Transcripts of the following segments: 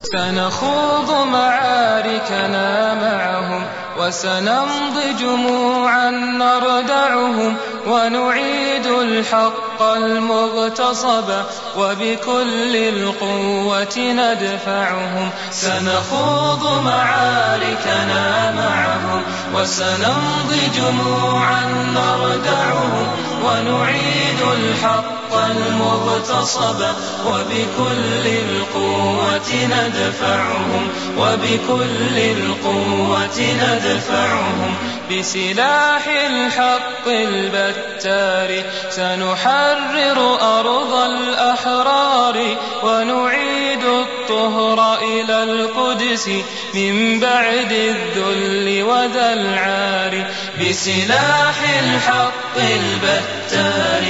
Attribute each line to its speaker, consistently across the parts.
Speaker 1: سنخوض معاركنا معهم وسنمضي جموعا نردعهم ونعيد الحق المغتصب وبكل القوة ندفعهم. سنخوض معاركنا معهم وسنمضي جموعا نردعهم ونعيد الحق المغتصب وبكل القوة ندفعهم وبكل القوة ندفعهم. بسلاح الحق البتار سنحرر أرض الأحرار ونعيد الطهر إلى القدس من بعد الذل وذا العار. بسلاح الحق البتار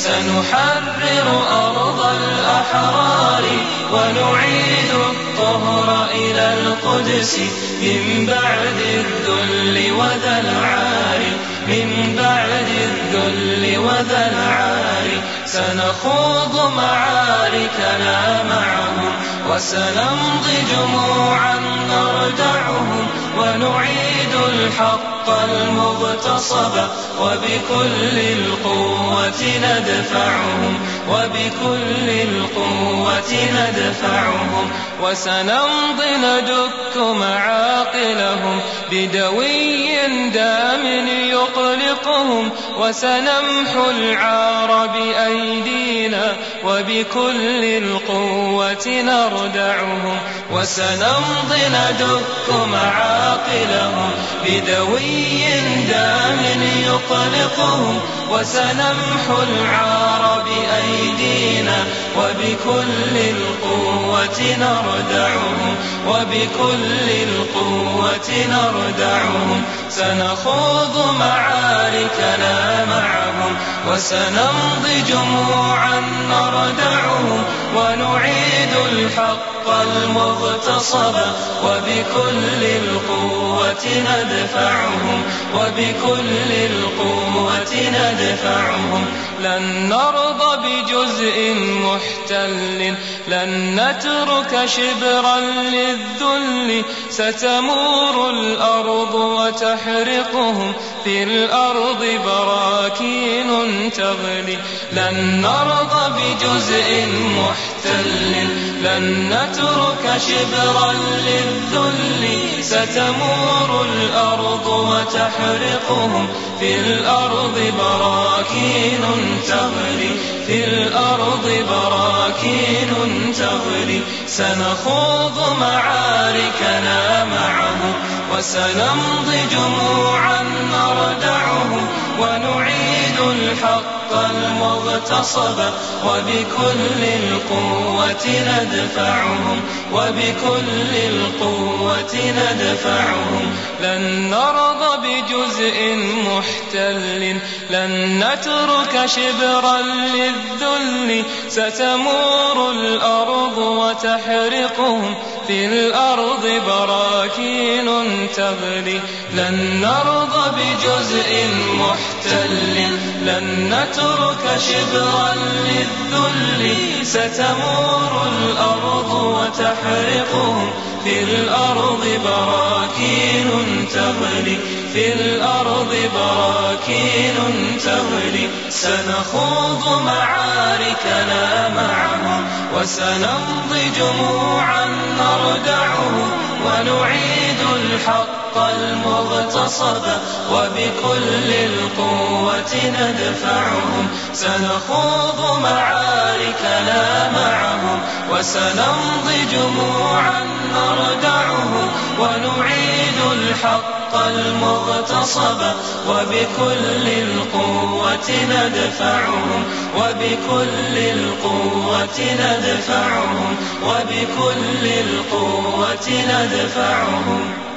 Speaker 1: سنحرر أرض الأحرار ونعيد الطهر إلى القدس من بعد الذل وذا العار. من بعد الذل وذا العار سنخوض معاركنا معهم وسنمضي جموعا نردعهم ونعيد الحق المغتصب وبكل القوة ندفعهم وبكل القوة ندفعهم. وسنمضي ندك معاقلهم بدوي دام يقلقهم وسنمحو العار بأيدينا وبكل القوة نردعهم. وسنمضي ندك معاقلهم بدوي دام يقلقهم وسنمحو العار بأيدينا وبكل القوة نردعهم وبكل القوة نردعهم. سنخوض معاركنا معهم وسنمضي جموعا نردعهم ونعيد الحق المغتصب وبكل القوة ندفعهم وبكل القوة ندفعهم. لن نرضى بجزء محتل لن نترك شبرا للذل ستمور الأرض وتحرقهم في الأرض براكين تغلي. لن نرضى بجزء محتل لن نترك شبرا للذل ستمور الأرض وتحرقهم في الأرض براكين تغلي. في الأرض براكين تغلي. سنخوض معاركنا معهم وسنمضي جموعا نردعهم ونعيد الحق المغتصب وبكل القوة ندفعهم وبكل القوة ندفعهم. لن نرضى بجزء محتل لن نترك شبرا للذل ستمور الأرض وتحرقهم في الأرض براكين تغلي. لن نرضى بجزء محتل لن نترك شبرا للذل ستمور الأرض وتحرقهم في الأرض براكين تغلي. في الأرض براكين تغلي. سنخوض معاركنا معهم وسنمضي جموعا نردعهم ونعيد الحق المغتصب وبكل القوة ندفعهم. سنخوض معاركنا معهم وسنمضي جموعا نردعهم ونعيد الحق المغتصب وبكل القوة ندفعهم وبكل القوة ندفعهم وبكل القوة ندفعهم.